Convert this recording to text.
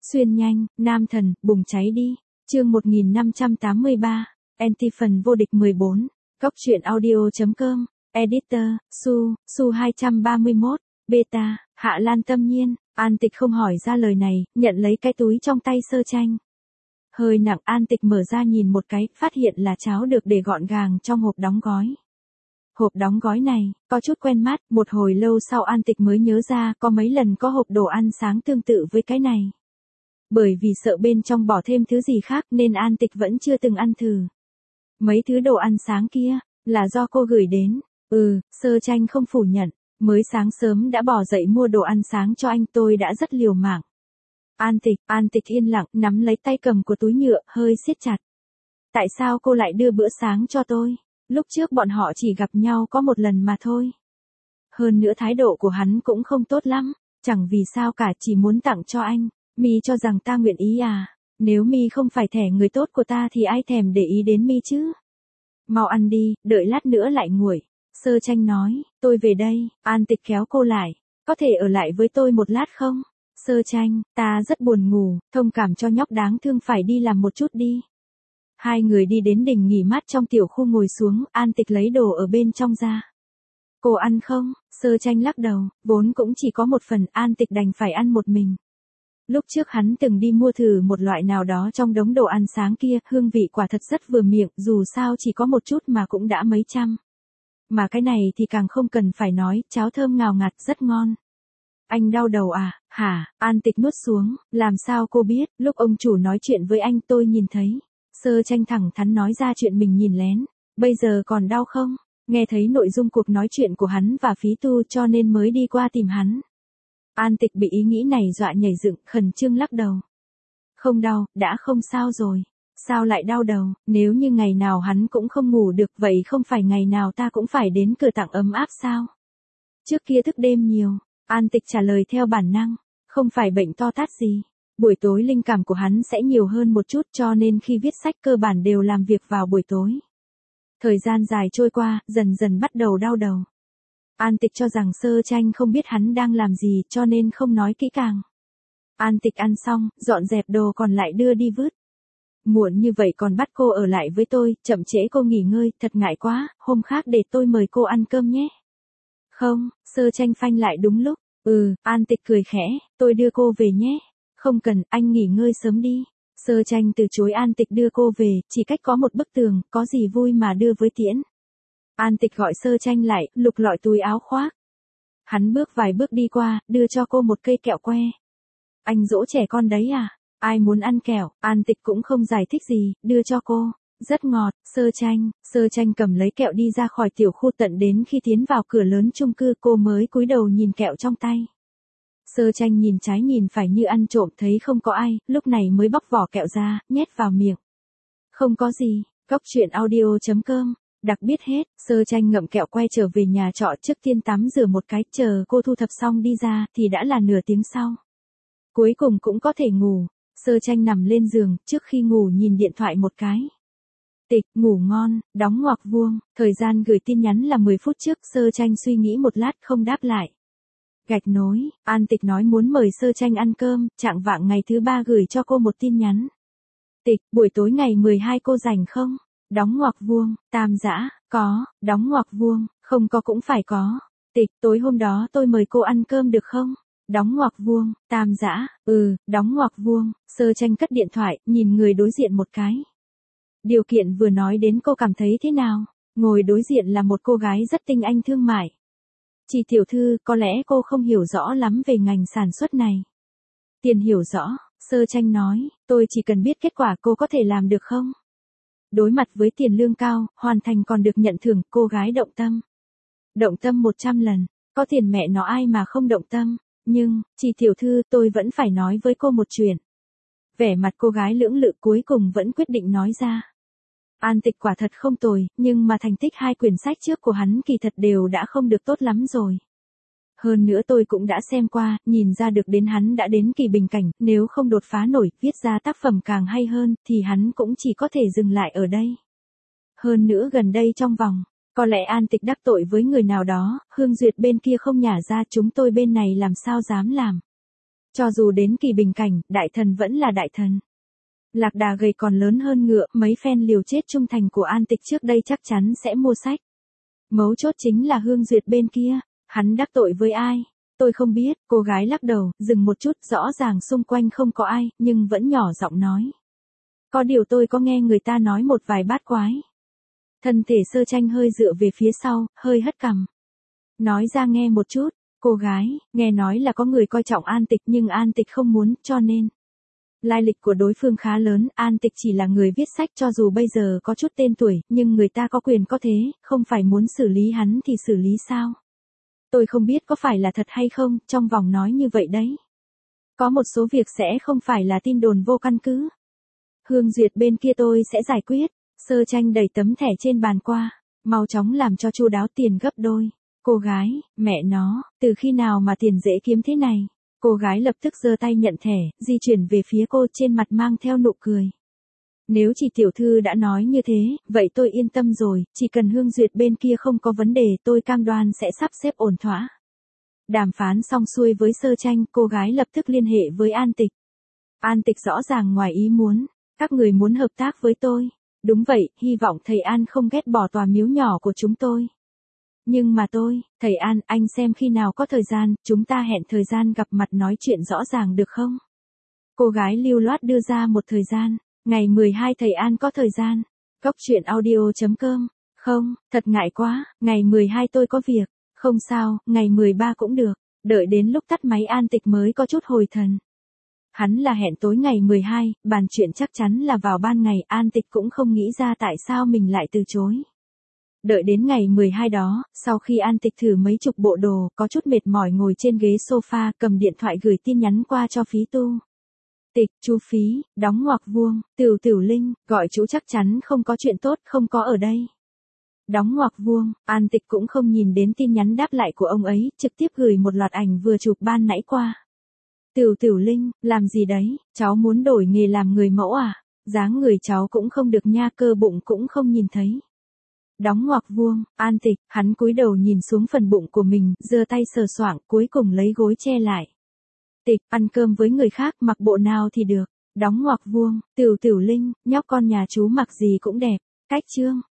Xuyên nhanh, nam thần, bùng cháy đi. Chương 1583, Anti phần vô địch 14. Góc truyện audio.com. Editor, Su 231, Beta, Hạ Lan Tâm Nhiên. An Tịch không hỏi ra lời này, nhận lấy cái túi trong tay Sơ Tranh. Hơi nặng, An Tịch mở ra nhìn một cái, phát hiện là cháo được để gọn gàng trong hộp đóng gói. Hộp đóng gói này, có chút quen mắt, một hồi lâu sau An Tịch mới nhớ ra có mấy lần có hộp đồ ăn sáng tương tự với cái này. Bởi vì sợ bên trong bỏ thêm thứ gì khác nên An Tịch vẫn chưa từng ăn thử. Mấy thứ đồ ăn sáng kia, là do cô gửi đến. Sơ Tranh không phủ nhận, mới sáng sớm đã bỏ dậy mua đồ ăn sáng cho anh, tôi đã rất liều mạng. An Tịch yên lặng, nắm lấy tay cầm của túi nhựa, hơi siết chặt. Tại sao cô lại đưa bữa sáng cho tôi? Lúc trước bọn họ chỉ gặp nhau có một lần mà thôi. Hơn nữa thái độ của hắn cũng không tốt lắm, chẳng vì sao cả, chỉ muốn tặng cho anh. Mi cho rằng ta nguyện ý à? Nếu Mi không phải thẻ người tốt của ta thì ai thèm để ý đến Mi chứ? Mau ăn đi, đợi lát nữa lại nguội. Sơ Tranh nói, tôi về đây. An Tịch kéo cô lại. Có thể ở lại với tôi một lát không? Sơ Tranh, ta rất buồn ngủ, thông cảm cho nhóc đáng thương phải đi làm một chút đi. Hai người đi đến đình nghỉ mát trong tiểu khu ngồi xuống, An Tịch lấy đồ ở bên trong ra. Cô ăn không? Sơ Tranh lắc đầu, vốn cũng chỉ có một phần, An Tịch đành phải ăn một mình. Lúc trước hắn từng đi mua thử một loại nào đó trong đống đồ ăn sáng kia, hương vị quả thật rất vừa miệng, dù sao chỉ có một chút mà cũng đã mấy trăm. Mà cái này thì càng không cần phải nói, cháo thơm ngào ngạt, rất ngon. Anh đau đầu à? Hả? An Tịch nuốt xuống, làm sao cô biết, lúc ông chủ nói chuyện với anh tôi nhìn thấy. Sơ Tranh thẳng thắn nói ra chuyện mình nhìn lén. Bây giờ còn đau không? Nghe thấy nội dung cuộc nói chuyện của hắn và Phí Tu cho nên mới đi qua tìm hắn. An Tịch bị ý nghĩ này dọa nhảy dựng, khẩn trương lắc đầu. Không đau, đã không sao rồi. Sao lại đau đầu? Nếu như ngày nào hắn cũng không ngủ được, vậy không phải ngày nào ta cũng phải đến cửa tặng ấm áp sao? Trước kia thức đêm nhiều. An Tịch trả lời theo bản năng. Không phải bệnh to tát gì. Buổi tối linh cảm của hắn sẽ nhiều hơn một chút, cho nên khi viết sách cơ bản đều làm việc vào buổi tối. Thời gian dài trôi qua, dần dần bắt đầu đau đầu. An Tịch cho rằng Sơ Tranh không biết hắn đang làm gì cho nên không nói kỹ càng. An Tịch ăn xong, dọn dẹp đồ còn lại đưa đi vứt. Muộn như vậy còn bắt cô ở lại với tôi, chậm trễ cô nghỉ ngơi, thật ngại quá, hôm khác để tôi mời cô ăn cơm nhé. Không, Sơ Tranh phanh lại đúng lúc. An Tịch cười khẽ, tôi đưa cô về nhé. Không cần, anh nghỉ ngơi sớm đi. Sơ Tranh từ chối An Tịch đưa cô về, chỉ cách có một bức tường, có gì vui mà đưa với tiễn. An Tịch gọi Sơ Tranh lại, lục lọi túi áo khoác. Hắn bước vài bước đi qua, đưa cho cô một cây kẹo que. Anh dỗ trẻ con đấy à? Ai muốn ăn kẹo? An Tịch cũng không giải thích gì, đưa cho cô. Rất ngọt. Sơ Tranh cầm lấy kẹo đi ra khỏi tiểu khu, tận đến khi tiến vào cửa lớn chung cư cô mới cúi đầu nhìn kẹo trong tay. Sơ Tranh nhìn trái nhìn phải như ăn trộm, thấy không có ai, lúc này mới bóc vỏ kẹo ra, nhét vào miệng. Không có gì. Góc truyện audio.com. Đặc biết hết, Sơ Tranh ngậm kẹo quay trở về nhà trọ, trước tiên tắm rửa một cái, chờ cô thu thập xong đi ra thì đã là nửa tiếng sau. Cuối cùng cũng có thể ngủ. Sơ Tranh nằm lên giường, trước khi ngủ nhìn điện thoại một cái. Tịch, ngủ ngon, đóng ngoặc vuông, thời gian gửi tin nhắn là 10 phút trước, Sơ Tranh suy nghĩ một lát không đáp lại. Gạch nối, An Tịch nói muốn mời Sơ Tranh ăn cơm, chạng vạng ngày thứ 3 gửi cho cô một tin nhắn. Tịch, buổi tối ngày 12 cô rảnh không? Đóng ngoặc vuông, tam giã, có, đóng ngoặc vuông, không có cũng phải có. Tịch, tối hôm đó tôi mời cô ăn cơm được không? Đóng ngoặc vuông, tam giã, đóng ngoặc vuông. Sơ Tranh cất điện thoại, nhìn người đối diện một cái. Điều kiện vừa nói đến cô cảm thấy thế nào? Ngồi đối diện là một cô gái rất tinh anh thương mại. Chị tiểu thư, có lẽ cô không hiểu rõ lắm về ngành sản xuất này. Tiền hiểu rõ, Sơ Tranh nói, tôi chỉ cần biết kết quả, cô có thể làm được không? Đối mặt với tiền lương cao, hoàn thành còn được nhận thưởng, cô gái động tâm. Động tâm 100 lần, có tiền mẹ nó ai mà không động tâm, nhưng, chị tiểu thư, tôi vẫn phải nói với cô một chuyện. Vẻ mặt cô gái lưỡng lự cuối cùng vẫn quyết định nói ra. An Tịch quả thật không tồi, nhưng mà thành tích 2 quyển sách trước của hắn kỳ thật đều đã không được tốt lắm rồi. Hơn nữa tôi cũng đã xem qua, nhìn ra được đến hắn đã đến kỳ bình cảnh, nếu không đột phá nổi, viết ra tác phẩm càng hay hơn, thì hắn cũng chỉ có thể dừng lại ở đây. Hơn nữa gần đây trong vòng, có lẽ An Tịch đắc tội với người nào đó, Hương Duyệt bên kia không nhả ra, chúng tôi bên này làm sao dám làm. Cho dù đến kỳ bình cảnh, đại thần vẫn là đại thần. Lạc đà gầy còn lớn hơn ngựa, mấy fan liều chết trung thành của An Tịch trước đây chắc chắn sẽ mua sách. Mấu chốt chính là Hương Duyệt bên kia, hắn đắc tội với ai? Tôi không biết, cô gái lắc đầu, dừng một chút, rõ ràng xung quanh không có ai, nhưng vẫn nhỏ giọng nói. Có điều tôi có nghe người ta nói một vài bát quái. Thân thể Sơ Tranh hơi dựa về phía sau, hơi hất cằm. Nói ra nghe một chút, cô gái, nghe nói là có người coi trọng An Tịch nhưng An Tịch không muốn, cho nên. Lai lịch của đối phương khá lớn, An Tịch chỉ là người viết sách cho dù bây giờ có chút tên tuổi, nhưng người ta có quyền có thế, không phải muốn xử lý hắn thì xử lý sao? Tôi không biết có phải là thật hay không, trong vòng nói như vậy đấy. Có một số việc sẽ không phải là tin đồn vô căn cứ. Hương Duyệt bên kia tôi sẽ giải quyết. Sơ Tranh đẩy tấm thẻ trên bàn qua, mau chóng làm cho chu đáo tiền gấp đôi. Cô gái, mẹ nó, từ khi nào mà tiền dễ kiếm thế này? Cô gái lập tức giơ tay nhận thẻ, di chuyển về phía cô trên mặt mang theo nụ cười. Nếu chỉ tiểu thư đã nói như thế, vậy tôi yên tâm rồi, chỉ cần Hương Duyệt bên kia không có vấn đề tôi cam đoan sẽ sắp xếp ổn thỏa. Đàm phán xong xuôi với Sơ Tranh, cô gái lập tức liên hệ với An Tịch. An Tịch rõ ràng ngoài ý muốn, các người muốn hợp tác với tôi. Đúng vậy, hy vọng thầy An không ghét bỏ tòa miếu nhỏ của chúng tôi. Nhưng mà thầy An, anh xem khi nào có thời gian, chúng ta hẹn thời gian gặp mặt nói chuyện rõ ràng được không? Cô gái lưu loát đưa ra một thời gian, ngày 12 thầy An có thời gian. Cốc truyện audio.com, không, thật ngại quá, ngày 12 tôi có việc, không sao, ngày 13 cũng được, đợi đến lúc tắt máy An Tịch mới có chút hồi thần. Hắn là hẹn tối ngày 12, bàn chuyện chắc chắn là vào ban ngày, An Tịch cũng không nghĩ ra tại sao mình lại từ chối. Đợi đến ngày 12 đó, sau khi An Tịch thử mấy chục bộ đồ, có chút mệt mỏi ngồi trên ghế sofa, cầm điện thoại gửi tin nhắn qua cho Phí Tu. Tịch, chú Phí, đóng ngoặc vuông, Tiểu Linh, gọi chú chắc chắn không có chuyện tốt, không có ở đây. Đóng ngoặc vuông, An Tịch cũng không nhìn đến tin nhắn đáp lại của ông ấy, trực tiếp gửi một loạt ảnh vừa chụp ban nãy qua. Tiểu Linh, làm gì đấy, cháu muốn đổi nghề làm người mẫu à? Dáng người cháu cũng không được nha, cơ bụng cũng không nhìn thấy. Đóng ngoặc vuông, An Tịch, hắn cúi đầu nhìn xuống phần bụng của mình, giơ tay sờ soạng, cuối cùng lấy gối che lại. Tịch, ăn cơm với người khác, mặc bộ nào thì được. Đóng ngoặc vuông, Tiểu Linh, nhóc con nhà chú mặc gì cũng đẹp. Cách chương.